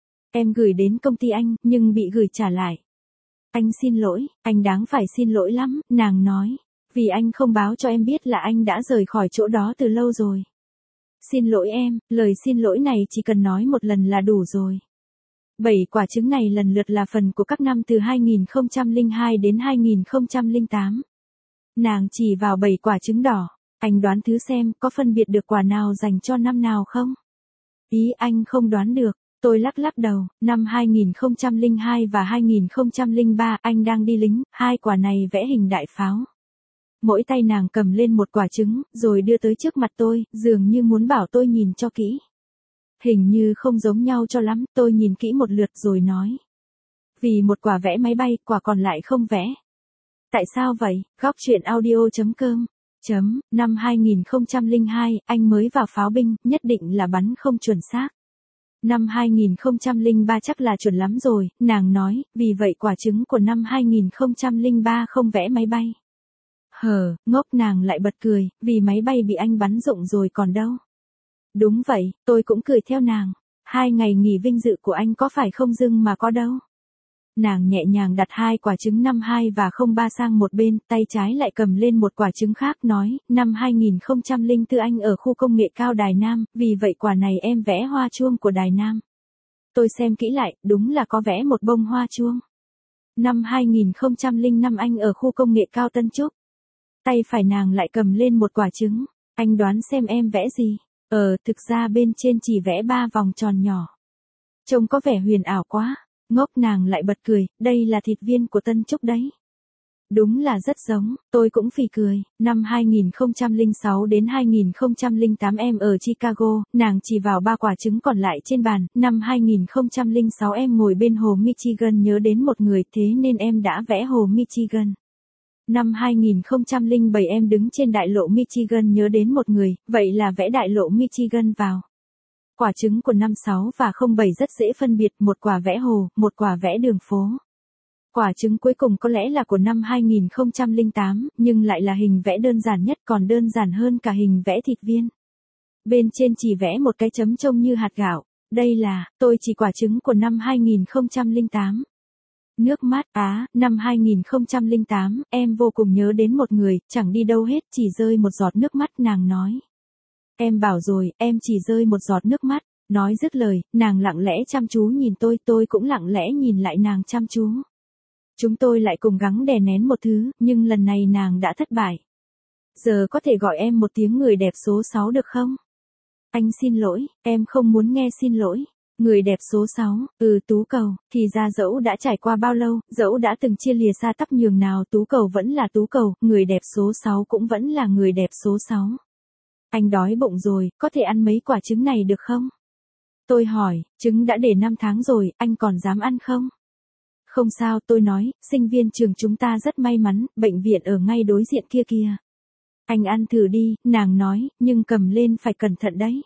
Em gửi đến công ty anh, nhưng bị gửi trả lại. Anh xin lỗi, anh đáng phải xin lỗi lắm, nàng nói. Vì anh không báo cho em biết là anh đã rời khỏi chỗ đó từ lâu rồi. Xin lỗi em, lời xin lỗi này chỉ cần nói một lần là đủ rồi. Bảy quả trứng này lần lượt là phần của các năm từ hai nghìn không trăm lẻ hai đến hai nghìn không trăm lẻ tám. Nàng chỉ vào bảy quả trứng đỏ. Anh đoán thứ xem có phân biệt được quả nào dành cho năm nào không? Ý anh không đoán được. Tôi lắc lắc đầu, năm hai nghìn không trăm lẻ hai và hai nghìn không trăm lẻ ba anh đang đi lính, hai quả này vẽ hình đại pháo. Mỗi tay nàng cầm lên một quả trứng, rồi đưa tới trước mặt tôi, dường như muốn bảo tôi nhìn cho kỹ. Hình như không giống nhau cho lắm, tôi nhìn kỹ một lượt rồi nói. Vì một quả vẽ máy bay, quả còn lại không vẽ. Tại sao vậy? Góc truyện audio chấm com Chấm, năm hai nghìn không trăm lẻ hai, anh mới vào pháo binh, nhất định là bắn không chuẩn xác. Năm hai nghìn không trăm lẻ ba chắc là chuẩn lắm rồi, nàng nói, vì vậy quả trứng của năm hai nghìn không trăm lẻ ba không vẽ máy bay. Hờ, ngốc, nàng lại bật cười, vì máy bay bị anh bắn rụng rồi còn đâu. Đúng vậy, tôi cũng cười theo nàng. Hai ngày nghỉ vinh dự của anh có phải không dưng mà có đâu. Nàng nhẹ nhàng đặt hai quả trứng năm hai và không ba sang một bên, tay trái lại cầm lên một quả trứng khác nói, năm hai nghìn không trăm lẻ bốn anh ở khu công nghệ cao Đài Nam, vì vậy quả này em vẽ hoa chuông của Đài Nam. Tôi xem kỹ lại, đúng là có vẽ một bông hoa chuông. Năm hai nghìn không trăm lẻ năm anh ở khu công nghệ cao Tân Trúc. Tay phải nàng lại cầm lên một quả trứng, anh đoán xem em vẽ gì? Ờ, thực ra bên trên chỉ vẽ ba vòng tròn nhỏ. Trông có vẻ huyền ảo quá. Ngốc, nàng lại bật cười, đây là thịt viên của Tân Trúc đấy. Đúng là rất giống, tôi cũng phì cười. Năm hai nghìn không trăm lẻ sáu đến hai nghìn không trăm lẻ tám em ở Chicago, nàng chỉ vào ba quả trứng còn lại trên bàn. Năm hai nghìn không trăm lẻ sáu em ngồi bên hồ Michigan nhớ đến một người, thế nên em đã vẽ hồ Michigan. Năm hai nghìn không trăm lẻ bảy em đứng trên đại lộ Michigan nhớ đến một người, vậy là vẽ đại lộ Michigan vào. Quả trứng của năm sáu và không bảy rất dễ phân biệt, một quả vẽ hồ, một quả vẽ đường phố. Quả trứng cuối cùng có lẽ là của năm hai nghìn không trăm lẻ tám, nhưng lại là hình vẽ đơn giản nhất, còn đơn giản hơn cả hình vẽ thịt viên. Bên trên chỉ vẽ một cái chấm trông như hạt gạo. Đây là, tôi chỉ quả trứng của năm hai nghìn không trăm lẻ tám. Nước mắt, á, năm hai nghìn không trăm lẻ tám, em vô cùng nhớ đến một người, chẳng đi đâu hết, chỉ rơi một giọt nước mắt, nàng nói. Em bảo rồi, em chỉ rơi một giọt nước mắt. Nói dứt lời, nàng lặng lẽ chăm chú nhìn tôi, tôi cũng lặng lẽ nhìn lại nàng chăm chú. Chúng tôi lại cùng gắng đè nén một thứ, nhưng lần này nàng đã thất bại. Giờ có thể gọi em một tiếng người đẹp số sáu được không? Anh xin lỗi, em không muốn nghe xin lỗi. Người đẹp số sáu, ừ Tú Cầu, thì ra dẫu đã trải qua bao lâu, dẫu đã từng chia lìa xa tắp nhường nào, Tú Cầu vẫn là Tú Cầu, người đẹp số sáu cũng vẫn là người đẹp số sáu. Anh đói bụng rồi, có thể ăn mấy quả trứng này được không? Tôi hỏi, trứng đã để năm tháng rồi, anh còn dám ăn không? Không sao, tôi nói, sinh viên trường chúng ta rất may mắn, bệnh viện ở ngay đối diện kia kìa. Anh ăn thử đi, nàng nói, nhưng cầm lên phải cẩn thận đấy.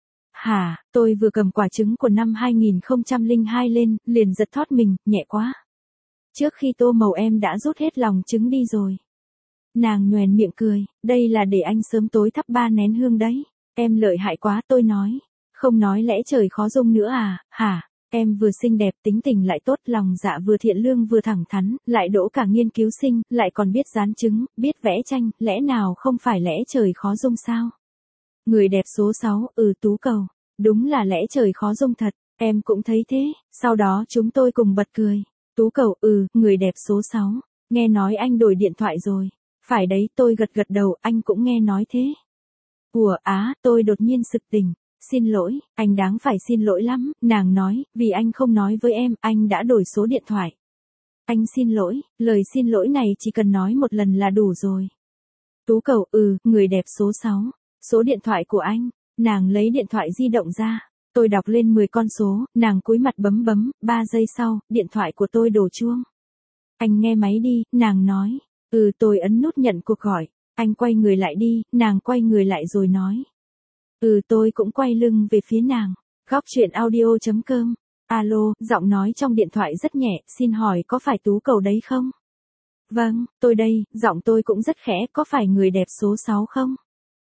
Hả, tôi vừa cầm quả trứng của năm hai nghìn không trăm lẻ hai lên, liền giật thót mình, nhẹ quá. Trước khi tô màu em đã rút hết lòng trứng đi rồi. Nàng nhoẻn miệng cười, đây là để anh sớm tối thắp ba nén hương đấy. Em lợi hại quá, tôi nói. Không nói lẽ trời khó dung nữa à, hả? Em vừa xinh đẹp, tính tình lại tốt, lòng dạ vừa thiện lương vừa thẳng thắn, lại đỗ cả nghiên cứu sinh, lại còn biết dán trứng, biết vẽ tranh, lẽ nào không phải lẽ trời khó dung sao? Người đẹp số sáu, ừ Tú Cầu. Đúng là lẽ trời khó dung thật, em cũng thấy thế. Sau đó chúng tôi cùng bật cười. Tú Cầu, ừ, người đẹp số sáu. Nghe nói anh đổi điện thoại rồi. Phải đấy, tôi gật gật đầu, anh cũng nghe nói thế. Ủa á, tôi đột nhiên sực tỉnh. Xin lỗi, anh đáng phải xin lỗi lắm, nàng nói, vì anh không nói với em, anh đã đổi số điện thoại. Anh xin lỗi, lời xin lỗi này chỉ cần nói một lần là đủ rồi. Tú Cầu, ừ, người đẹp số sáu. Số điện thoại của anh. Nàng lấy điện thoại di động ra. Tôi đọc lên mười con số, nàng cúi mặt bấm bấm, ba giây sau, điện thoại của tôi đổ chuông. Anh nghe máy đi, nàng nói. Ừ, tôi ấn nút nhận cuộc gọi. Anh quay người lại đi, nàng quay người lại rồi nói. Ừ, tôi cũng quay lưng về phía nàng. Góc truyện audio chấm com. Alo, giọng nói trong điện thoại rất nhẹ, xin hỏi có phải Tú Cầu đấy không? Vâng, tôi đây, giọng tôi cũng rất khẽ, có phải người đẹp số sáu không?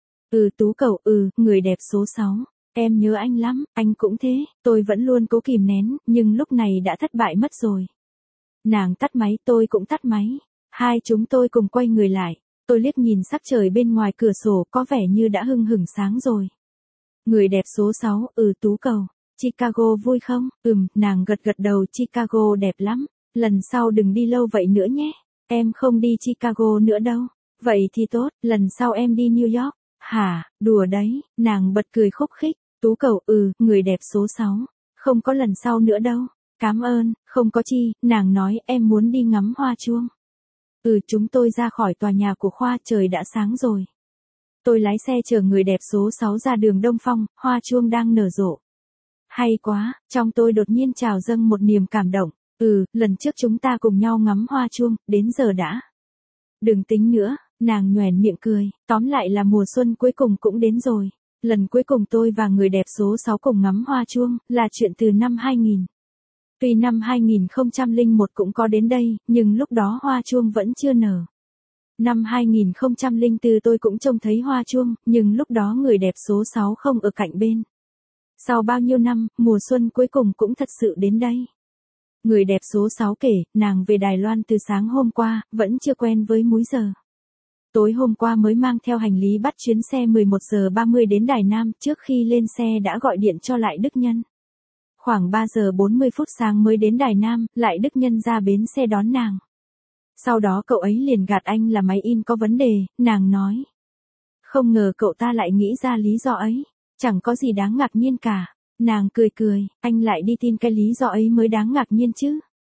Ừ Tú Cầu, ừ, người đẹp số sáu. Em nhớ anh lắm, anh cũng thế, tôi vẫn luôn cố kìm nén, nhưng lúc này đã thất bại mất rồi. Nàng tắt máy, tôi cũng tắt máy. Hai chúng tôi cùng quay người lại. Tôi liếc nhìn sắc trời bên ngoài cửa sổ có vẻ như đã hưng hửng sáng rồi. Người đẹp số sáu, ừ Tú Cầu. Chicago vui không? Ừm, nàng gật gật đầu, Chicago đẹp lắm. Lần sau đừng đi lâu vậy nữa nhé. Em không đi Chicago nữa đâu. Vậy thì tốt, lần sau em đi New York. Hả, đùa đấy, nàng bật cười khúc khích. Tú Cầu, ừ, người đẹp số sáu. Không có lần sau nữa đâu. Cảm ơn, không có chi, nàng nói em muốn đi ngắm hoa chuông. Ừ, chúng tôi ra khỏi tòa nhà của khoa, trời đã sáng rồi. Tôi lái xe chở người đẹp số sáu ra đường Đông Phong, hoa chuông đang nở rộ. Hay quá, trong tôi đột nhiên trào dâng một niềm cảm động. Ừ, lần trước chúng ta cùng nhau ngắm hoa chuông, đến giờ đã. Đừng tính nữa, nàng nhoẻn miệng cười, tóm lại là mùa xuân cuối cùng cũng đến rồi. Lần cuối cùng tôi và người đẹp số sáu cùng ngắm hoa chuông, là chuyện từ năm hai nghìn. Tuy năm hai nghìn không trăm lẻ một cũng có đến đây, nhưng lúc đó hoa chuông vẫn chưa nở. Năm hai nghìn không trăm lẻ bốn tôi cũng trông thấy hoa chuông, nhưng lúc đó người đẹp số sáu không ở cạnh bên. Sau bao nhiêu năm, mùa xuân cuối cùng cũng thật sự đến đây. Người đẹp số sáu kể, nàng về Đài Loan từ sáng hôm qua, vẫn chưa quen với múi giờ. Tối hôm qua mới mang theo hành lý bắt chuyến xe mười một giờ ba mươi đến Đài Nam, trước khi lên xe đã gọi điện cho Lại Đức Nhân. Khoảng ba giờ bốn mươi phút sáng mới đến Đài Nam, Lại Đức Nhân ra bến xe đón nàng. Sau đó cậu ấy liền gạt anh là máy in có vấn đề, nàng nói. Không ngờ cậu ta lại nghĩ ra lý do ấy, chẳng có gì đáng ngạc nhiên cả. Nàng cười cười, anh lại đi tin cái lý do ấy mới đáng ngạc nhiên chứ.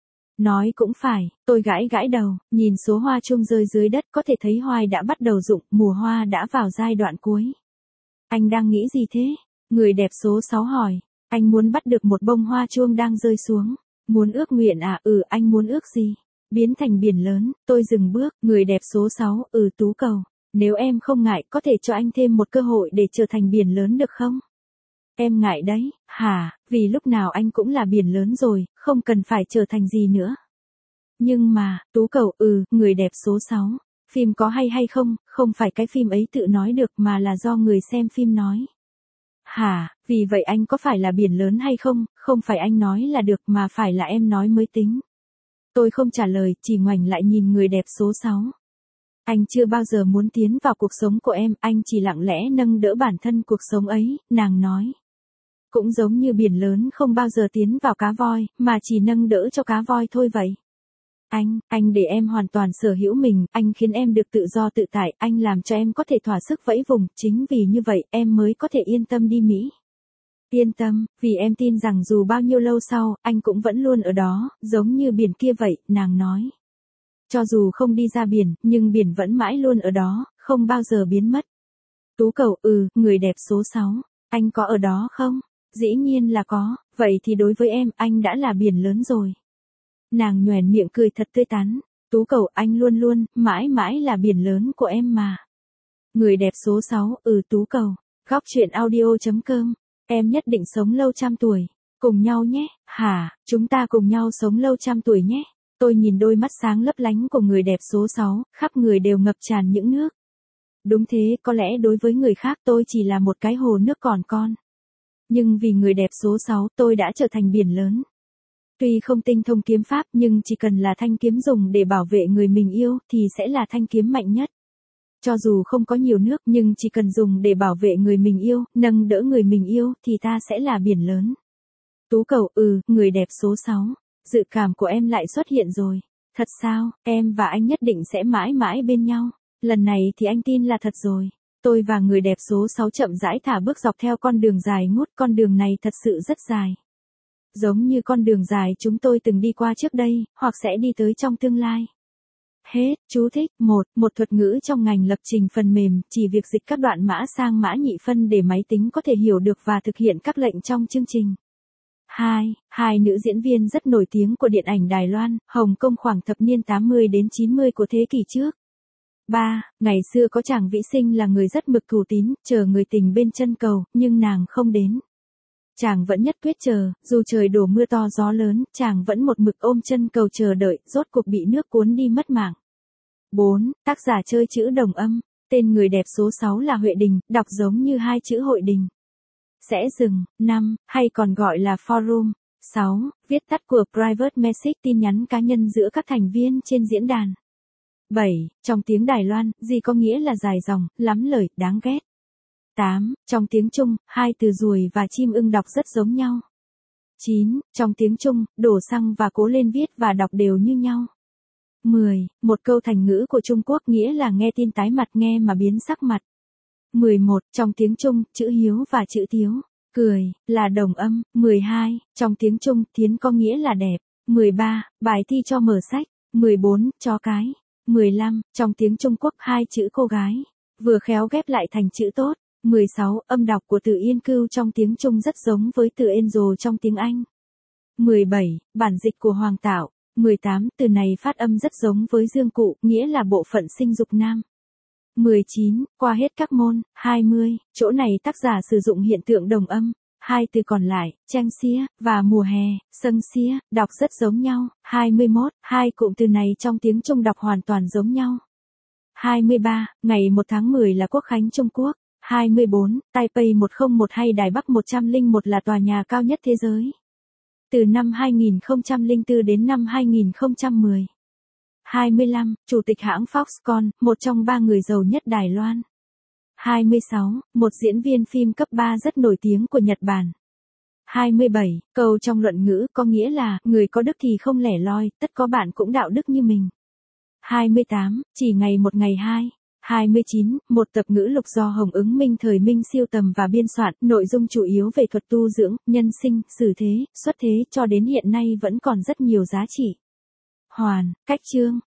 Nói cũng phải, tôi gãi gãi đầu, nhìn số hoa chuông rơi dưới đất có thể thấy hoa đã bắt đầu rụng, mùa hoa đã vào giai đoạn cuối. Anh đang nghĩ gì thế? Người đẹp số sáu hỏi. Anh muốn bắt được một bông hoa chuông đang rơi xuống. Muốn ước nguyện à? Ừ, anh muốn ước gì? Biến thành biển lớn. Tôi dừng bước, người đẹp số sáu, ừ Tú Cầu. Nếu em không ngại có thể cho anh thêm một cơ hội để trở thành biển lớn được không? Em ngại đấy, hả, vì lúc nào anh cũng là biển lớn rồi, không cần phải trở thành gì nữa. Nhưng mà, Tú Cầu, ừ, người đẹp số sáu. Phim có hay hay không, không phải cái phim ấy tự nói được mà là do người xem phim nói. Hả, vì vậy anh có phải là biển lớn hay không, không phải anh nói là được mà phải là em nói mới tính. Tôi không trả lời, chỉ ngoảnh lại nhìn người đẹp số sáu. Anh chưa bao giờ muốn tiến vào cuộc sống của em, anh chỉ lặng lẽ nâng đỡ bản thân cuộc sống ấy, nàng nói. Cũng giống như biển lớn không bao giờ tiến vào cá voi, mà chỉ nâng đỡ cho cá voi thôi vậy. Anh, anh để em hoàn toàn sở hữu mình, anh khiến em được tự do tự tại, anh làm cho em có thể thỏa sức vẫy vùng, chính vì như vậy em mới có thể yên tâm đi Mỹ. Yên tâm, vì em tin rằng dù bao nhiêu lâu sau, anh cũng vẫn luôn ở đó, giống như biển kia vậy, nàng nói. Cho dù không đi ra biển, nhưng biển vẫn mãi luôn ở đó, không bao giờ biến mất. Tú Cầu, ừ, người đẹp số sáu, anh có ở đó không? Dĩ nhiên là có, vậy thì đối với em, anh đã là biển lớn rồi. Nàng nhoẻn miệng cười thật tươi tắn. Tú Cầu, anh luôn luôn, mãi mãi là biển lớn của em mà. Người đẹp số sáu, ừ Tú Cầu. Góc truyện audio chấm com. Em nhất định sống lâu trăm tuổi. Cùng nhau nhé, hả, chúng ta cùng nhau sống lâu trăm tuổi nhé. Tôi nhìn đôi mắt sáng lấp lánh của người đẹp số sáu, khắp người đều ngập tràn những nước. Đúng thế, có lẽ đối với người khác tôi chỉ là một cái hồ nước còn con. Nhưng vì người đẹp số sáu, tôi đã trở thành biển lớn. Tuy không tinh thông kiếm pháp nhưng chỉ cần là thanh kiếm dùng để bảo vệ người mình yêu thì sẽ là thanh kiếm mạnh nhất. Cho dù không có nhiều nước nhưng chỉ cần dùng để bảo vệ người mình yêu, nâng đỡ người mình yêu thì ta sẽ là biển lớn. Tú Cầu, ừ, người đẹp số sáu. Dự cảm của em lại xuất hiện rồi. Thật sao, em và anh nhất định sẽ mãi mãi bên nhau. Lần này thì anh tin là thật rồi. Tôi và người đẹp số sáu chậm rãi thả bước dọc theo con đường dài ngút, con đường này thật sự rất dài. Giống như con đường dài chúng tôi từng đi qua trước đây, hoặc sẽ đi tới trong tương lai. Hết, chú thích, một, một thuật ngữ trong ngành lập trình phần mềm, chỉ việc dịch các đoạn mã sang mã nhị phân để máy tính có thể hiểu được và thực hiện các lệnh trong chương trình. hai. Hai nữ diễn viên rất nổi tiếng của điện ảnh Đài Loan, Hồng Kông khoảng thập niên tám mươi đến chín mươi của thế kỷ trước. ba. Ngày xưa có chàng Vĩ Sinh là người rất mực thù tín, chờ người tình bên chân cầu, nhưng nàng không đến. Chàng vẫn nhất quyết chờ, dù trời đổ mưa to gió lớn, chàng vẫn một mực ôm chân cầu chờ đợi, rốt cuộc bị nước cuốn đi mất mạng. bốn. Tác giả chơi chữ đồng âm. Tên người đẹp số sáu là Huệ Đình, đọc giống như hai chữ hội đình. Sẽ dừng. năm. Hay còn gọi là forum. sáu. Viết tắt của private message, tin nhắn cá nhân giữa các thành viên trên diễn đàn. bảy. Trong tiếng Đài Loan, gì có nghĩa là dài dòng, lắm lời, đáng ghét. tám. Trong tiếng Trung, hai từ ruồi và chim ưng đọc rất giống nhau. chín. Trong tiếng Trung, đổ xăng và cố lên viết và đọc đều như nhau. mười. Một câu thành ngữ của Trung Quốc nghĩa là nghe tin tái mặt, nghe mà biến sắc mặt. mười một. Trong tiếng Trung, chữ hiếu và chữ tiếu, cười, là đồng âm. mười hai. Trong tiếng Trung, thiến có nghĩa là đẹp. mười ba. Bài thi cho mở sách. mười bốn. Chó cái. mười lăm. Trong tiếng Trung Quốc, hai chữ cô gái vừa khéo ghép lại thành chữ tốt. mười sáu. Âm đọc của từ yên cưu trong tiếng Trung rất giống với từ angel trong tiếng Anh. mười bảy. Bản dịch của Hoàng Tạo. mười tám. Từ này phát âm rất giống với dương cụ, nghĩa là bộ phận sinh dục nam. mười chín. Qua hết các môn. hai mươi. Chỗ này tác giả sử dụng hiện tượng đồng âm. Hai từ còn lại, chanh xía, và mùa hè, sâng xía, đọc rất giống nhau. hai mươi mốt. Hai cụm từ này trong tiếng Trung đọc hoàn toàn giống nhau. hai mươi ba. Ngày một tháng mười là Quốc khánh Trung Quốc. hai mươi bốn. Taipei một không một hay Đài Bắc một không một là tòa nhà cao nhất thế giới. Từ năm hai nghìn không trăm lẻ bốn đến năm hai nghìn không trăm mười. hai mươi lăm. Chủ tịch hãng Foxconn, một trong ba người giàu nhất Đài Loan. hai mươi sáu. Một diễn viên phim cấp ba rất nổi tiếng của Nhật Bản. hai mươi bảy. Câu trong luận ngữ có nghĩa là, người có đức thì không lẻ loi, tất có bạn cũng đạo đức như mình. hai mươi tám. Chỉ ngày một ngày hai. hai mươi chín. Một tập ngữ lục do Hồng Ứng Minh thời Minh siêu tầm và biên soạn, nội dung chủ yếu về thuật tu dưỡng, nhân sinh, xử thế, xuất thế, cho đến hiện nay vẫn còn rất nhiều giá trị. Hoàn, cách chương.